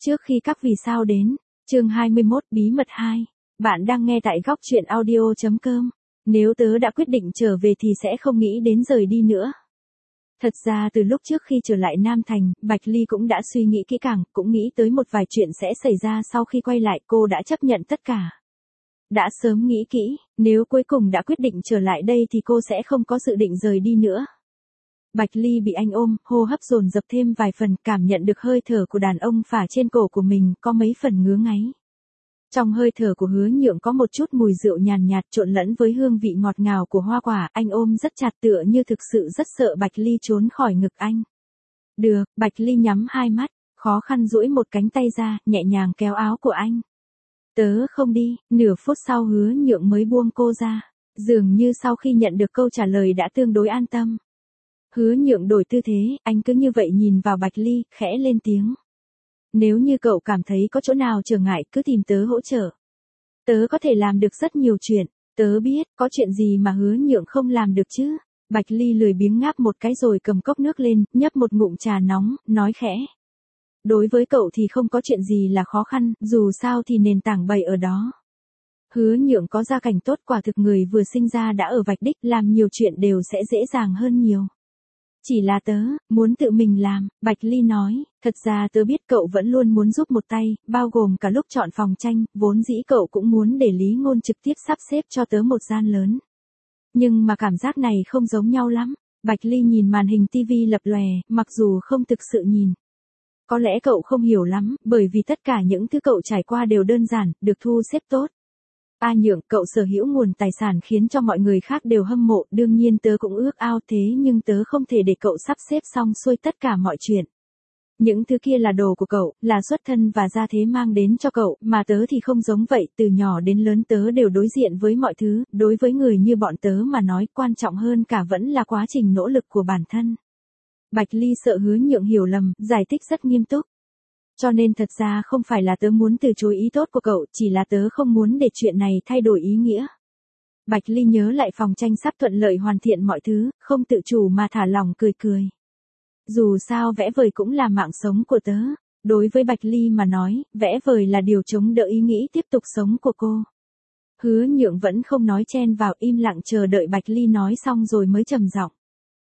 Trước khi các vì sao đến, chương 21 bí mật 2. Bạn đang nghe tại góc chuyện audio.com. Nếu tớ đã quyết định trở về thì sẽ không nghĩ đến rời đi nữa. Thật ra từ lúc trước khi trở lại Nam Thành, Bạch Ly cũng đã suy nghĩ kỹ càng, cũng nghĩ tới một vài chuyện sẽ xảy ra sau khi quay lại, cô đã chấp nhận tất cả. Đã sớm nghĩ kỹ, nếu cuối cùng đã quyết định trở lại đây thì cô sẽ không có dự định rời đi nữa. Bạch Ly bị anh ôm, hô hấp dồn dập thêm vài phần, cảm nhận được hơi thở của đàn ông phả trên cổ của mình, có mấy phần ngứa ngáy. Trong hơi thở của Hứa Nhượng có một chút mùi rượu nhàn nhạt trộn lẫn với hương vị ngọt ngào của hoa quả, anh ôm rất chặt tựa như thực sự rất sợ Bạch Ly trốn khỏi ngực anh. Được, Bạch Ly nhắm hai mắt, khó khăn duỗi một cánh tay ra, nhẹ nhàng kéo áo của anh. Tớ không đi, nửa phút sau Hứa Nhượng mới buông cô ra, dường như sau khi nhận được câu trả lời đã tương đối an tâm. Hứa Nhượng đổi tư thế, anh cứ như vậy nhìn vào Bạch Ly, khẽ lên tiếng. Nếu như cậu cảm thấy có chỗ nào trở ngại cứ tìm tớ hỗ trợ. Tớ có thể làm được rất nhiều chuyện, tớ biết, có chuyện gì mà Hứa Nhượng không làm được chứ. Bạch Ly lười biếng ngáp một cái rồi cầm cốc nước lên, nhấp một ngụm trà nóng, nói khẽ. Đối với cậu thì không có chuyện gì là khó khăn, dù sao thì nền tảng bày ở đó. Hứa Nhượng có gia cảnh tốt, quả thực người vừa sinh ra đã ở vạch đích, làm nhiều chuyện đều sẽ dễ dàng hơn nhiều. Chỉ là tớ, muốn tự mình làm, Bạch Ly nói, thật ra tớ biết cậu vẫn luôn muốn giúp một tay, bao gồm cả lúc chọn phòng tranh, vốn dĩ cậu cũng muốn để Lý Ngôn trực tiếp sắp xếp cho tớ một gian lớn. Nhưng mà cảm giác này không giống nhau lắm. Bạch Ly nhìn màn hình tivi lập lòe, mặc dù không thực sự nhìn. Có lẽ cậu không hiểu lắm, bởi vì tất cả những thứ cậu trải qua đều đơn giản, được thu xếp tốt. A Nhượng, cậu sở hữu nguồn tài sản khiến cho mọi người khác đều hâm mộ, đương nhiên tớ cũng ước ao thế nhưng tớ không thể để cậu sắp xếp xong xuôi tất cả mọi chuyện. Những thứ kia là đồ của cậu, là xuất thân và gia thế mang đến cho cậu, mà tớ thì không giống vậy, từ nhỏ đến lớn tớ đều đối diện với mọi thứ, đối với người như bọn tớ mà nói quan trọng hơn cả vẫn là quá trình nỗ lực của bản thân. Bạch Ly sợ Hứa Nhượng hiểu lầm, giải thích rất nghiêm túc. Cho nên thật ra không phải là tớ muốn từ chối ý tốt của cậu, chỉ là tớ không muốn để chuyện này thay đổi ý nghĩa. Bạch Ly nhớ lại phòng tranh sắp thuận lợi hoàn thiện mọi thứ, không tự chủ mà thả lỏng cười cười. Dù sao vẽ vời cũng là mạng sống của tớ. Đối với Bạch Ly mà nói, vẽ vời là điều chống đỡ ý nghĩ tiếp tục sống của cô. Hứa Nhượng vẫn không nói chen vào, im lặng chờ đợi Bạch Ly nói xong rồi mới trầm giọng.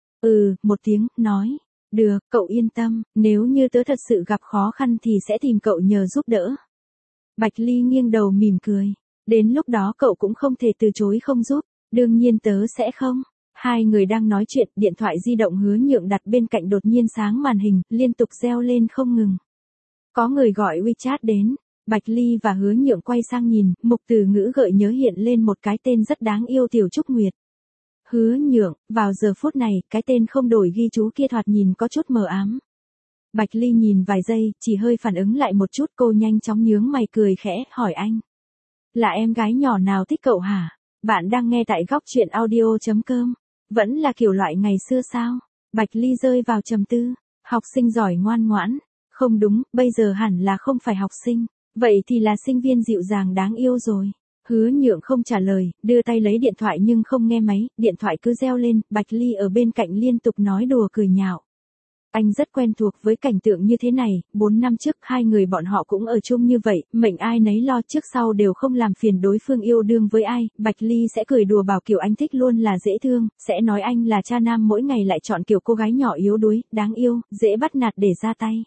Một tiếng, nói. Được, cậu yên tâm, nếu như tớ thật sự gặp khó khăn thì sẽ tìm cậu nhờ giúp đỡ. Bạch Ly nghiêng đầu mỉm cười. Đến lúc đó cậu cũng không thể từ chối không giúp, đương nhiên tớ sẽ không. Hai người đang nói chuyện, điện thoại di động Hứa Nhượng đặt bên cạnh đột nhiên sáng màn hình, liên tục reo lên không ngừng. Có người gọi WeChat đến, Bạch Ly và Hứa Nhượng quay sang nhìn, mục từ ngữ gợi nhớ hiện lên một cái tên rất đáng yêu Tiểu Trúc Nguyệt. Hứa Nhượng, vào giờ phút này, cái tên không đổi ghi chú kia thoạt nhìn có chút mờ ám. Bạch Ly nhìn vài giây, chỉ hơi phản ứng lại một chút, cô nhanh chóng nhướng mày cười khẽ, hỏi anh. Là em gái nhỏ nào thích cậu hả? Bạn đang nghe tại góc chuyện audio.com. Vẫn là kiểu loại ngày xưa sao? Bạch Ly rơi vào trầm tư. Học sinh giỏi ngoan ngoãn. Không đúng, bây giờ hẳn là không phải học sinh. Vậy thì là sinh viên dịu dàng đáng yêu rồi. Hứa Nhượng không trả lời, đưa tay lấy điện thoại nhưng không nghe máy, điện thoại cứ reo lên, Bạch Ly ở bên cạnh liên tục nói đùa cười nhạo. Anh rất quen thuộc với cảnh tượng như thế này, 4 năm trước hai người bọn họ cũng ở chung như vậy, mệnh ai nấy lo trước sau đều không làm phiền đối phương yêu đương với ai, Bạch Ly sẽ cười đùa bảo kiểu anh thích luôn là dễ thương, sẽ nói anh là cha nam mỗi ngày lại chọn kiểu cô gái nhỏ yếu đuối, đáng yêu, dễ bắt nạt để ra tay.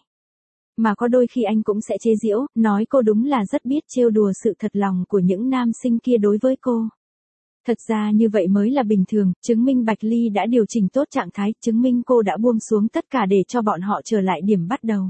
Mà có đôi khi anh cũng sẽ chế giễu, nói cô đúng là rất biết trêu đùa sự thật lòng của những nam sinh kia đối với cô. Thật ra như vậy mới là bình thường, chứng minh Bạch Ly đã điều chỉnh tốt trạng thái, chứng minh cô đã buông xuống tất cả để cho bọn họ trở lại điểm bắt đầu.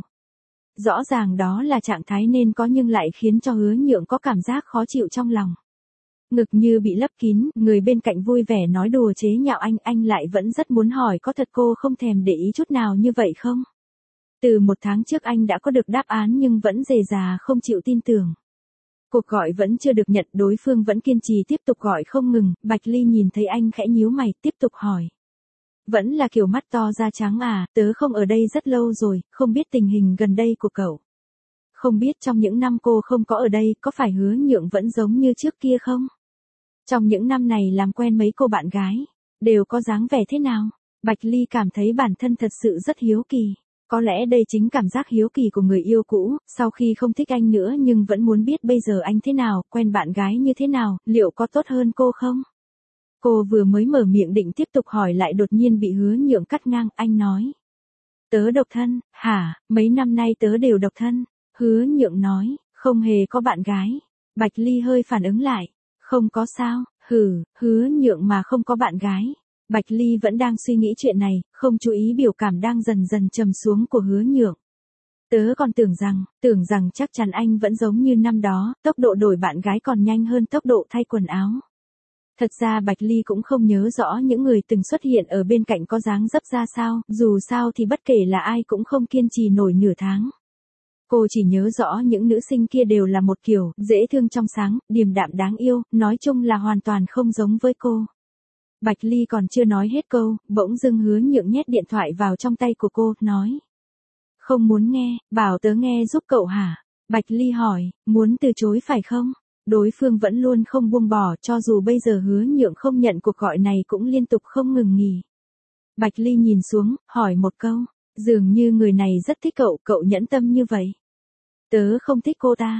Rõ ràng đó là trạng thái nên có nhưng lại khiến cho Hứa Nhượng có cảm giác khó chịu trong lòng. Ngực như bị lấp kín, người bên cạnh vui vẻ nói đùa chế nhạo anh lại vẫn rất muốn hỏi có thật cô không thèm để ý chút nào như vậy không? Từ 1 tháng trước anh đã có được đáp án nhưng vẫn dè dà không chịu tin tưởng. Cuộc gọi vẫn chưa được nhận, đối phương vẫn kiên trì tiếp tục gọi không ngừng, Bạch Ly nhìn thấy anh khẽ nhíu mày, tiếp tục hỏi. Vẫn là kiểu mắt to da trắng à, tớ không ở đây rất lâu rồi, không biết tình hình gần đây của cậu. Không biết trong những năm cô không có ở đây, có phải Hứa Nhượng vẫn giống như trước kia không? Trong những năm này làm quen mấy cô bạn gái, đều có dáng vẻ thế nào? Bạch Ly cảm thấy bản thân thật sự rất hiếu kỳ. Có lẽ đây chính cảm giác hiếu kỳ của người yêu cũ, sau khi không thích anh nữa nhưng vẫn muốn biết bây giờ anh thế nào, quen bạn gái như thế nào, liệu có tốt hơn cô không? Cô vừa mới mở miệng định tiếp tục hỏi lại đột nhiên bị Hứa Nhượng cắt ngang, anh nói. Tớ độc thân, hả, mấy năm nay tớ đều độc thân. Hứa Nhượng nói, không hề có bạn gái. Bạch Ly hơi phản ứng lại, không có sao, Hứa Nhượng mà không có bạn gái. Bạch Ly vẫn đang suy nghĩ chuyện này, không chú ý biểu cảm đang dần dần trầm xuống của Hứa Nhượng. Tớ còn tưởng rằng chắc chắn anh vẫn giống như năm đó, tốc độ đổi bạn gái còn nhanh hơn tốc độ thay quần áo. Thật ra Bạch Ly cũng không nhớ rõ những người từng xuất hiện ở bên cạnh có dáng dấp ra sao, dù sao thì bất kể là ai cũng không kiên trì nổi nửa tháng. Cô chỉ nhớ rõ những nữ sinh kia đều là một kiểu, dễ thương trong sáng, điềm đạm đáng yêu, nói chung là hoàn toàn không giống với cô. Bạch Ly còn chưa nói hết câu, bỗng dưng Hứa Nhượng nhét điện thoại vào trong tay của cô, nói. Không muốn nghe, bảo tớ nghe giúp cậu hả? Bạch Ly hỏi, muốn từ chối phải không? Đối phương vẫn luôn không buông bỏ, cho dù bây giờ Hứa Nhượng không nhận cuộc gọi này cũng liên tục không ngừng nghỉ. Bạch Ly nhìn xuống, hỏi một câu, dường như người này rất thích cậu, cậu nhẫn tâm như vậy. Tớ không thích cô ta.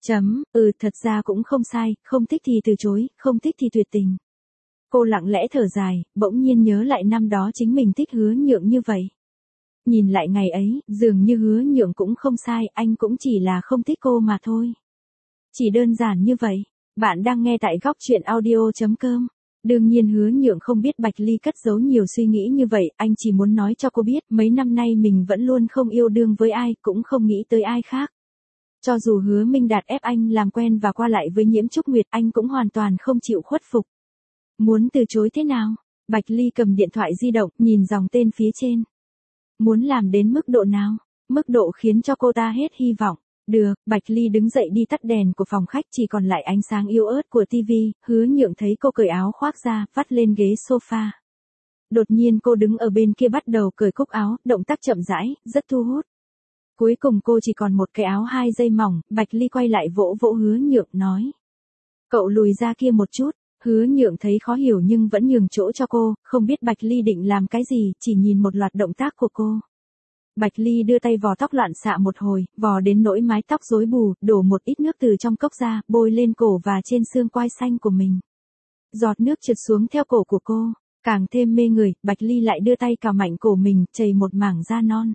Thật ra cũng không sai, không thích thì từ chối, không thích thì tuyệt tình. Cô lặng lẽ thở dài, bỗng nhiên nhớ lại năm đó chính mình thích Hứa Nhượng như vậy. Nhìn lại ngày ấy, dường như Hứa Nhượng cũng không sai, anh cũng chỉ là không thích cô mà thôi. Chỉ đơn giản như vậy. Bạn đang nghe tại góc chuyện audio.com. Đương nhiên Hứa Nhượng không biết Bạch Ly cất giấu nhiều suy nghĩ như vậy, anh chỉ muốn nói cho cô biết mấy năm nay mình vẫn luôn không yêu đương với ai, cũng không nghĩ tới ai khác. Cho dù Hứa Minh Đạt ép anh làm quen và qua lại với Nhiễm Trúc Nguyệt, anh cũng hoàn toàn không chịu khuất phục. Muốn từ chối thế nào? Bạch Ly cầm điện thoại di động, nhìn dòng tên phía trên. Muốn làm đến mức độ nào? Mức độ khiến cho cô ta hết hy vọng. Được, Bạch Ly đứng dậy đi tắt đèn của phòng khách, chỉ còn lại ánh sáng yếu ớt của tivi. Hứa Nhượng thấy cô cởi áo khoác ra, vắt lên ghế sofa. Đột nhiên cô đứng ở bên kia bắt đầu cởi cúc áo, động tác chậm rãi, rất thu hút. Cuối cùng cô chỉ còn một cái áo 2 dây mỏng, Bạch Ly quay lại vỗ vỗ Hứa Nhượng nói. Cậu lùi ra kia một chút. Hứa Nhượng thấy khó hiểu nhưng vẫn nhường chỗ cho cô, không biết Bạch Ly định làm cái gì, chỉ nhìn một loạt động tác của cô. Bạch Ly đưa tay vò tóc loạn xạ một hồi, vò đến nỗi mái tóc rối bù, đổ một ít nước từ trong cốc ra, bôi lên cổ và trên xương quai xanh của mình. Giọt nước trượt xuống theo cổ của cô, càng thêm mê người, Bạch Ly lại đưa tay cào mạnh cổ mình, chảy một mảng da non.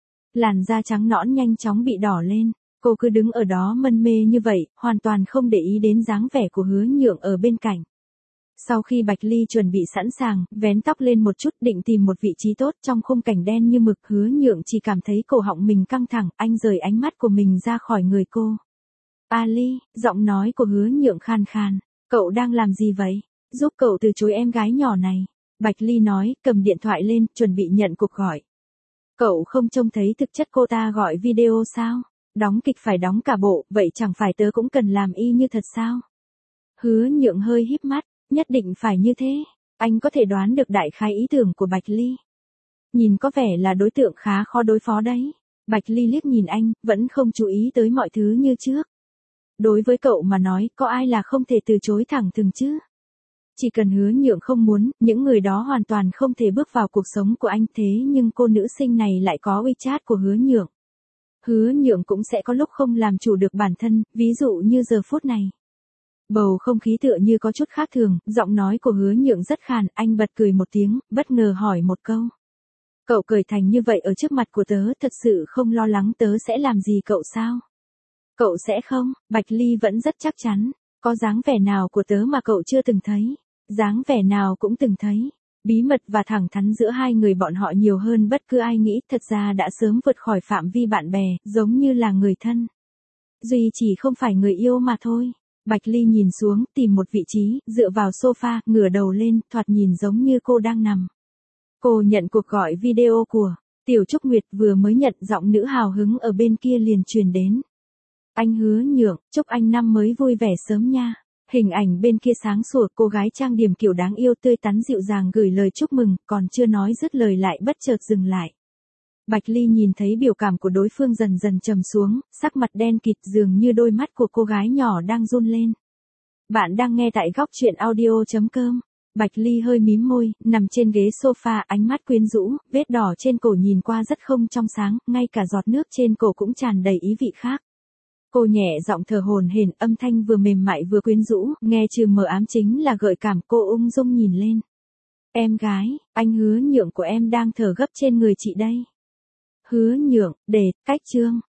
Làn da trắng nõn nhanh chóng bị đỏ lên, cô cứ đứng ở đó mân mê như vậy, hoàn toàn không để ý đến dáng vẻ của Hứa Nhượng ở bên cạnh. Sau khi Bạch Ly chuẩn bị sẵn sàng, vén tóc lên một chút định tìm một vị trí tốt trong khung cảnh đen như mực, Hứa Nhượng chỉ cảm thấy cổ họng mình căng thẳng, anh rời ánh mắt của mình ra khỏi người cô. Ali, giọng nói của Hứa Nhượng khan khan, cậu đang làm gì vậy? Giúp cậu từ chối em gái nhỏ này. Bạch Ly nói, cầm điện thoại lên, chuẩn bị nhận cuộc gọi. Cậu không trông thấy thực chất cô ta gọi video sao? Đóng kịch phải đóng cả bộ, vậy chẳng phải tớ cũng cần làm y như thật sao? Hứa Nhượng hơi híp mắt. Nhất định phải như thế, anh có thể đoán được đại khái ý tưởng của Bạch Ly. Nhìn có vẻ là đối tượng khá khó đối phó đấy. Bạch Ly liếc nhìn anh, vẫn không chú ý tới mọi thứ như trước. Đối với cậu mà nói, có ai là không thể từ chối thẳng thừng chứ? Chỉ cần Hứa Nhượng không muốn, những người đó hoàn toàn không thể bước vào cuộc sống của anh, thế nhưng cô nữ sinh này lại có WeChat của Hứa Nhượng. Hứa Nhượng cũng sẽ có lúc không làm chủ được bản thân, ví dụ như giờ phút này. Bầu không khí tựa như có chút khác thường, giọng nói của Hứa Nhượng rất khàn, anh bật cười một tiếng, bất ngờ hỏi một câu. Cậu cười thành như vậy ở trước mặt của tớ, thật sự không lo lắng tớ sẽ làm gì cậu sao? Cậu sẽ không, Bạch Ly vẫn rất chắc chắn, có dáng vẻ nào của tớ mà cậu chưa từng thấy, dáng vẻ nào cũng từng thấy. Bí mật và thẳng thắn giữa hai người bọn họ nhiều hơn bất cứ ai nghĩ, thật ra đã sớm vượt khỏi phạm vi bạn bè, giống như là người thân. Duy chỉ không phải người yêu mà thôi. Bạch Ly nhìn xuống, tìm một vị trí, dựa vào sofa, ngửa đầu lên, thoạt nhìn giống như cô đang nằm. Cô nhận cuộc gọi video của Tiểu Trúc Nguyệt, vừa mới nhận giọng nữ hào hứng ở bên kia liền truyền đến. Anh Hứa Nhượng, chúc anh năm mới vui vẻ sớm nha. Hình ảnh bên kia sáng sủa, cô gái trang điểm kiểu đáng yêu tươi tắn dịu dàng gửi lời chúc mừng, còn chưa nói dứt lời lại bất chợt dừng lại. Bạch Ly nhìn thấy biểu cảm của đối phương dần dần trầm xuống, sắc mặt đen kịt, dường như đôi mắt của cô gái nhỏ đang run lên. Bạn đang nghe tại góc chuyện audio.com. Bạch Ly hơi mím môi, nằm trên ghế sofa, ánh mắt quyến rũ, vết đỏ trên cổ nhìn qua rất không trong sáng, ngay cả giọt nước trên cổ cũng tràn đầy ý vị khác. Cô nhẹ giọng thở hổn hển, âm thanh vừa mềm mại vừa quyến rũ, nghe trừ mờ ám chính là gợi cảm. Cô ung dung nhìn lên. Em gái, anh Hứa Nhượng của em đang thở gấp trên người chị đây. Hứa Nhượng, để, cách chương.